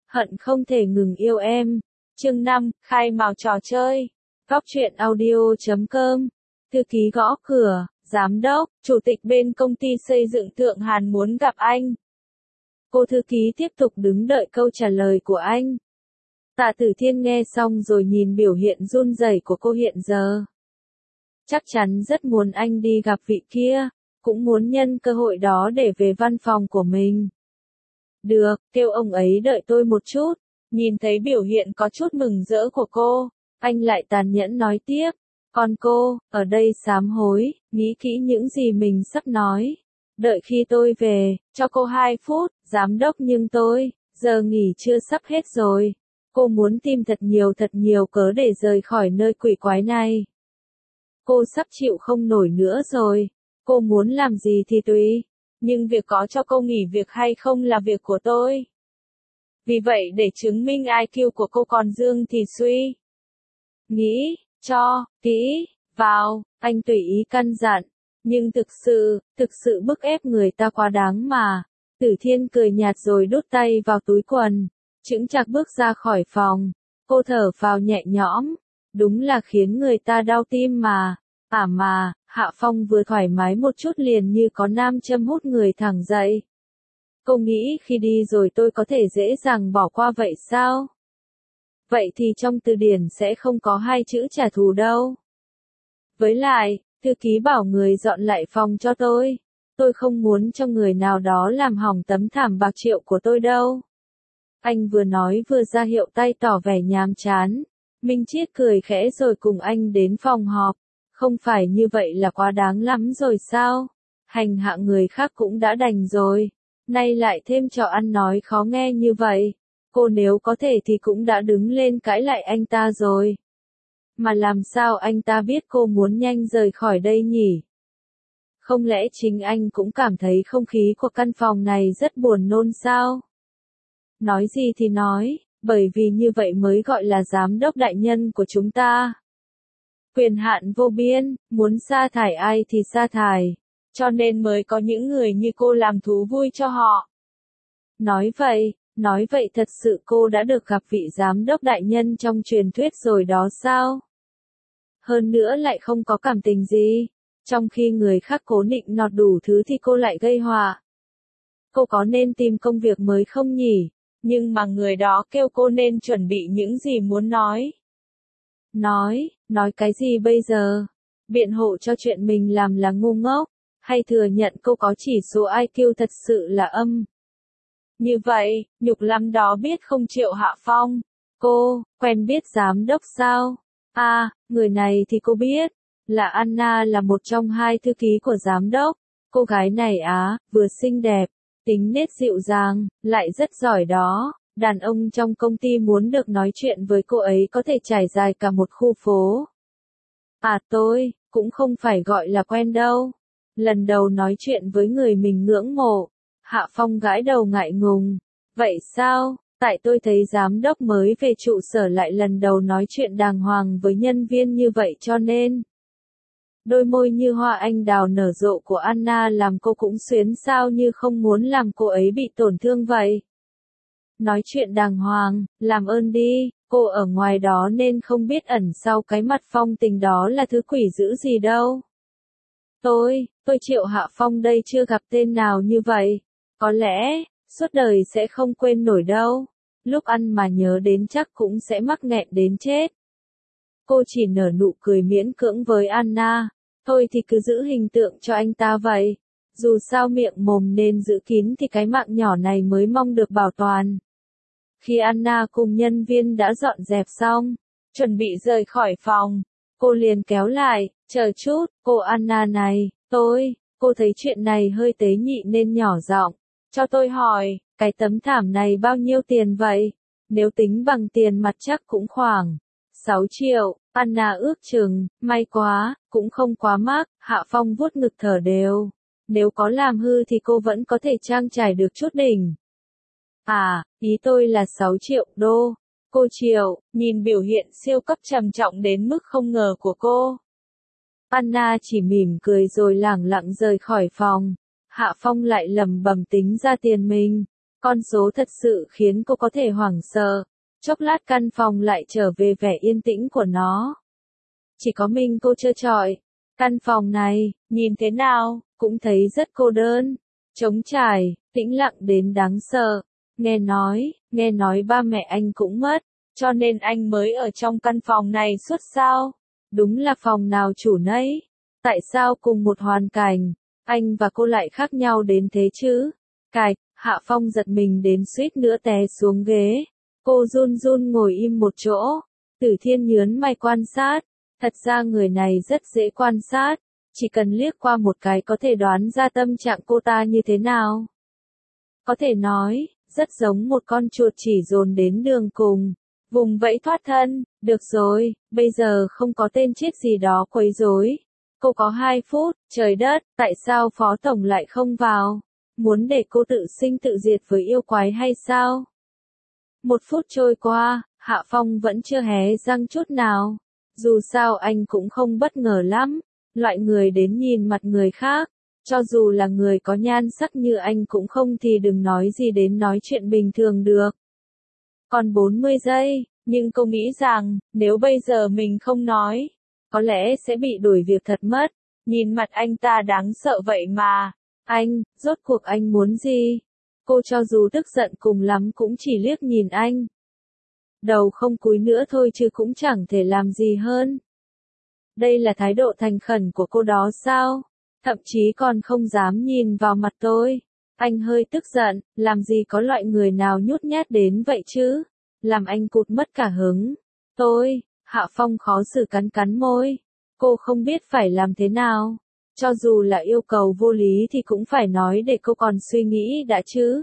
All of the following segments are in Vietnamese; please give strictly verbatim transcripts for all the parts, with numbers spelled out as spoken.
hận không thể ngừng yêu em. Chương năm, khai mào trò chơi. Góc truyện audio chấm com. Thư ký gõ cửa, giám đốc, chủ tịch bên công ty xây dựng Thượng Hàn muốn gặp anh. Cô thư ký tiếp tục đứng đợi câu trả lời của anh. Tạ Tử Thiên nghe xong rồi nhìn biểu hiện run rẩy của cô hiện giờ. Chắc chắn rất muốn anh đi gặp vị kia, cũng muốn nhân cơ hội đó để về văn phòng của mình. Được, kêu ông ấy đợi tôi một chút. Nhìn thấy biểu hiện có chút mừng rỡ của cô, anh lại tàn nhẫn nói tiếp. Còn cô, ở đây sám hối, nghĩ kỹ những gì mình sắp nói. Đợi khi tôi về, cho cô hai phút, giám đốc nhưng tôi, giờ nghỉ trưa sắp hết rồi. Cô muốn tìm thật nhiều thật nhiều cớ để rời khỏi nơi quỷ quái này. Cô sắp chịu không nổi nữa rồi. Cô muốn làm gì thì tùy. Nhưng việc có cho cô nghỉ việc hay không là việc của tôi. Vì vậy để chứng minh i kiu của cô còn dương thì suy. Nghĩ, cho, kỹ, vào, anh tùy ý căn dặn. Nhưng thực sự, thực sự bức ép người ta quá đáng mà. Tử Thiên cười nhạt rồi đút tay vào túi quần. Chững chạc bước ra khỏi phòng. Cô thở phào nhẹ nhõm. Đúng là khiến người ta đau tim mà. À mà, Hạ Phong vừa thoải mái một chút liền như có nam châm hút người thẳng dậy. Cô nghĩ khi đi rồi tôi có thể dễ dàng bỏ qua vậy sao? Vậy thì trong từ điển sẽ không có hai chữ trả thù đâu. Với lại, thư ký bảo người dọn lại phòng cho tôi. Tôi không muốn cho người nào đó làm hỏng tấm thảm bạc triệu của tôi đâu. Anh vừa nói vừa ra hiệu tay tỏ vẻ nhàm chán. Minh Chiết cười khẽ rồi cùng anh đến phòng họp. Không phải như vậy là quá đáng lắm rồi sao? Hành hạ người khác cũng đã đành rồi. Nay lại thêm trò ăn nói khó nghe như vậy. Cô nếu có thể thì cũng đã đứng lên cãi lại anh ta rồi. Mà làm sao anh ta biết cô muốn nhanh rời khỏi đây nhỉ? Không lẽ chính anh cũng cảm thấy không khí của căn phòng này rất buồn nôn sao? Nói gì thì nói, bởi vì như vậy mới gọi là giám đốc đại nhân của chúng ta. Quyền hạn vô biên, muốn sa thải ai thì sa thải. Cho nên mới có những người như cô làm thú vui cho họ. Nói vậy, nói vậy thật sự cô đã được gặp vị giám đốc đại nhân trong truyền thuyết rồi đó sao? Hơn nữa lại không có cảm tình gì. Trong khi người khác cố nịnh nọt đủ thứ thì cô lại gây họa. Cô có nên tìm công việc mới không nhỉ? Nhưng mà người đó kêu cô nên chuẩn bị những gì muốn nói. Nói, nói cái gì bây giờ? Biện hộ cho chuyện mình làm là ngu ngốc, hay thừa nhận cô có chỉ số i kiu thật sự là âm? Như vậy, nhục lắm đó biết không Triệu Hạ Phong? Cô, quen biết giám đốc sao? À, người này thì cô biết, là Anna là một trong hai thư ký của giám đốc. Cô gái này á, vừa xinh đẹp, tính nết dịu dàng, lại rất giỏi đó. Đàn ông trong công ty muốn được nói chuyện với cô ấy có thể trải dài cả một khu phố. À tôi, cũng không phải gọi là quen đâu. Lần đầu nói chuyện với người mình ngưỡng mộ. Hạ Phong gãi đầu ngại ngùng. Vậy sao, tại tôi thấy giám đốc mới về trụ sở lại lần đầu nói chuyện đàng hoàng với nhân viên như vậy cho nên. Đôi môi như hoa anh đào nở rộ của Anna làm cô cũng xuyến sao như không muốn làm cô ấy bị tổn thương vậy. Nói chuyện đàng hoàng, làm ơn đi, cô ở ngoài đó nên không biết ẩn sau cái mặt Phong tình đó là thứ quỷ dữ gì đâu. Tôi, tôi Triệu Hạ Phong đây chưa gặp tên nào như vậy. Có lẽ, suốt đời sẽ không quên nổi đâu. Lúc ăn mà nhớ đến chắc cũng sẽ mắc nghẹn đến chết. Cô chỉ nở nụ cười miễn cưỡng với Anna. Thôi thì cứ giữ hình tượng cho anh ta vậy. Dù sao miệng mồm nên giữ kín thì cái mạng nhỏ này mới mong được bảo toàn. Khi Anna cùng nhân viên đã dọn dẹp xong, chuẩn bị rời khỏi phòng, cô liền kéo lại, chờ chút, cô Anna này, tôi, cô thấy chuyện này hơi tế nhị nên nhỏ giọng, cho tôi hỏi, cái tấm thảm này bao nhiêu tiền vậy? Nếu tính bằng tiền mặt chắc cũng khoảng sáu triệu, Anna ước chừng, may quá, cũng không quá mắc, Hạ Phong vuốt ngực thở đều. Nếu có làm hư thì cô vẫn có thể trang trải được chút đỉnh. À, ý tôi là sáu triệu đô. Cô Triệu, nhìn biểu hiện siêu cấp trầm trọng đến mức không ngờ của cô. Anna chỉ mỉm cười rồi lẳng lặng rời khỏi phòng. Hạ Phong lại lẩm bẩm tính ra tiền mình. Con số thật sự khiến cô có thể hoảng sợ. Chốc lát căn phòng lại trở về vẻ yên tĩnh của nó. Chỉ có mình cô trơ trọi. Căn phòng này, nhìn thế nào, cũng thấy rất cô đơn. Trống trải, tĩnh lặng đến đáng sợ. Nghe nói, nghe nói ba mẹ anh cũng mất, cho nên anh mới ở trong căn phòng này suốt sao? Đúng là phòng nào chủ nấy. Tại sao cùng một hoàn cảnh, anh và cô lại khác nhau đến thế chứ? Cạch, Hạ Phong giật mình đến suýt nữa té xuống ghế. Cô run run ngồi im một chỗ. Tử Thiên nhớn mày quan sát. Thật ra người này rất dễ quan sát. Chỉ cần liếc qua một cái có thể đoán ra tâm trạng cô ta như thế nào. Có thể nói, rất giống một con chuột chỉ dồn đến đường cùng. Vùng vẫy thoát thân, được rồi, bây giờ không có tên chết gì đó quấy rối. Cô có hai phút, trời đất, tại sao Phó Tổng lại không vào? Muốn để cô tự sinh tự diệt với yêu quái hay sao? Một phút trôi qua, Hạ Phong vẫn chưa hé răng chút nào. Dù sao anh cũng không bất ngờ lắm. Loại người đến nhìn mặt người khác, cho dù là người có nhan sắc như anh cũng không thì đừng nói gì đến nói chuyện bình thường được. Còn bốn mươi giây, nhưng cô nghĩ rằng, nếu bây giờ mình không nói, có lẽ sẽ bị đuổi việc thật mất. Nhìn mặt anh ta đáng sợ vậy mà. Anh, rốt cuộc anh muốn gì? Cô cho dù tức giận cùng lắm cũng chỉ liếc nhìn anh. Đầu không cúi nữa thôi chứ cũng chẳng thể làm gì hơn. Đây là thái độ thành khẩn của cô đó sao? Thậm chí còn không dám nhìn vào mặt tôi. Anh hơi tức giận, làm gì có loại người nào nhút nhát đến vậy chứ? Làm anh cụt mất cả hứng. Tôi, Hạ Phong khó xử cắn cắn môi. Cô không biết phải làm thế nào. Cho dù là yêu cầu vô lý thì cũng phải nói để cô còn suy nghĩ đã chứ.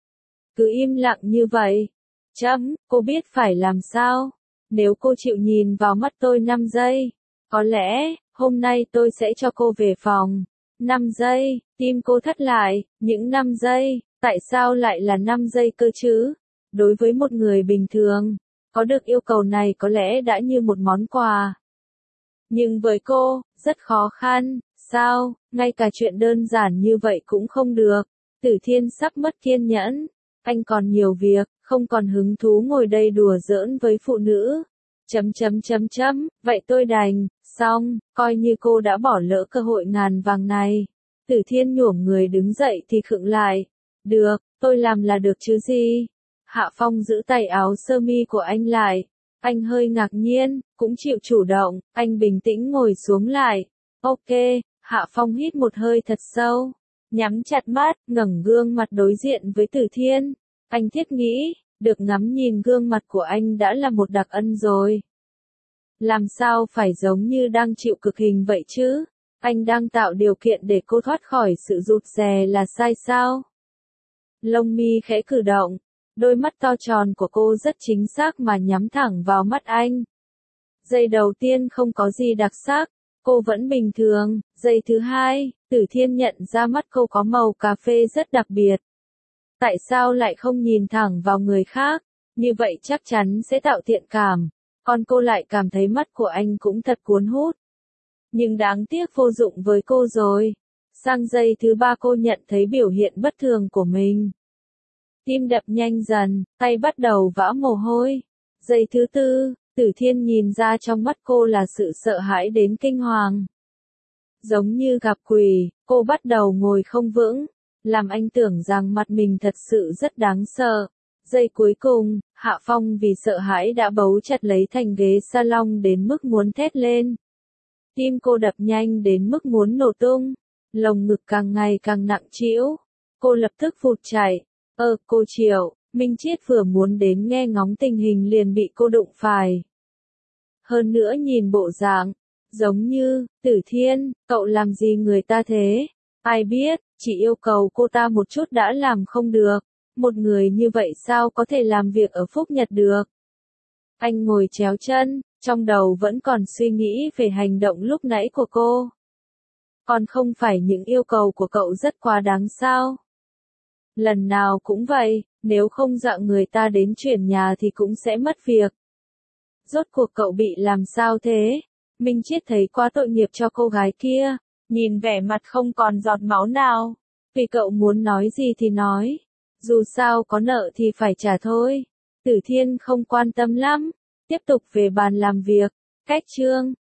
Cứ im lặng như vậy. Chấm, cô biết phải làm sao? Nếu cô chịu nhìn vào mắt tôi năm giây. Có lẽ, hôm nay tôi sẽ cho cô về phòng. năm giây, tim cô thắt lại, những năm giây, tại sao lại là năm giây cơ chứ? Đối với một người bình thường, có được yêu cầu này có lẽ đã như một món quà. Nhưng với cô, rất khó khăn, sao, ngay cả chuyện đơn giản như vậy cũng không được. Tử Thiên sắp mất kiên nhẫn, anh còn nhiều việc, không còn hứng thú ngồi đây đùa giỡn với phụ nữ. Chấm chấm chấm chấm, vậy tôi đành, xong, coi như cô đã bỏ lỡ cơ hội ngàn vàng này. Tử Thiên nhổm người đứng dậy thì khựng lại. Được, tôi làm là được chứ gì. Hạ Phong giữ tay áo sơ mi của anh lại. Anh hơi ngạc nhiên, cũng chịu chủ động, anh bình tĩnh ngồi xuống lại. Ok, Hạ Phong hít một hơi thật sâu. Nhắm chặt mắt, ngẩng gương mặt đối diện với Tử Thiên. Anh thiết nghĩ, được ngắm nhìn gương mặt của anh đã là một đặc ân rồi. Làm sao phải giống như đang chịu cực hình vậy chứ? Anh đang tạo điều kiện để cô thoát khỏi sự rụt rè là sai sao? Lông mi khẽ cử động. Đôi mắt to tròn của cô rất chính xác mà nhắm thẳng vào mắt anh. Giây đầu tiên không có gì đặc sắc. Cô vẫn bình thường. Giây thứ hai, Tử Thiên nhận ra mắt cô có màu cà phê rất đặc biệt. Tại sao lại không nhìn thẳng vào người khác? Như vậy chắc chắn sẽ tạo thiện cảm. Còn cô lại cảm thấy mắt của anh cũng thật cuốn hút. Nhưng đáng tiếc vô dụng với cô rồi. Sang giây thứ ba cô nhận thấy biểu hiện bất thường của mình. Tim đập nhanh dần, tay bắt đầu vã mồ hôi. Giây thứ tư, Tử Thiên nhìn ra trong mắt cô là sự sợ hãi đến kinh hoàng. Giống như gặp quỷ, cô bắt đầu ngồi không vững, làm anh tưởng rằng mặt mình thật sự rất đáng sợ. Giây cuối cùng, Hạ Phong vì sợ hãi đã bấu chặt lấy thành ghế salon đến mức muốn thét lên. Tim cô đập nhanh đến mức muốn nổ tung, lồng ngực càng ngày càng nặng trĩu. Cô lập tức vụt chạy. Ơ, cô Triệu, Minh Chiết vừa muốn đến nghe ngóng tình hình liền bị cô đụng phải. Hơn nữa nhìn bộ dạng, giống như, Tử Thiên, cậu làm gì người ta thế? Ai biết, chỉ yêu cầu cô ta một chút đã làm không được. Một người như vậy sao có thể làm việc ở Phúc Nhật được? Anh ngồi chéo chân, trong đầu vẫn còn suy nghĩ về hành động lúc nãy của cô. Còn không phải những yêu cầu của cậu rất quá đáng sao? Lần nào cũng vậy, nếu không dọa người ta đến chuyển nhà thì cũng sẽ mất việc. Rốt cuộc cậu bị làm sao thế? Minh Chiết thấy quá tội nghiệp cho cô gái kia, nhìn vẻ mặt không còn giọt máu nào. Vì cậu muốn nói gì thì nói. Dù sao có nợ thì phải trả thôi. Tử Thiên không quan tâm lắm. Tiếp tục về bàn làm việc. Cách chương.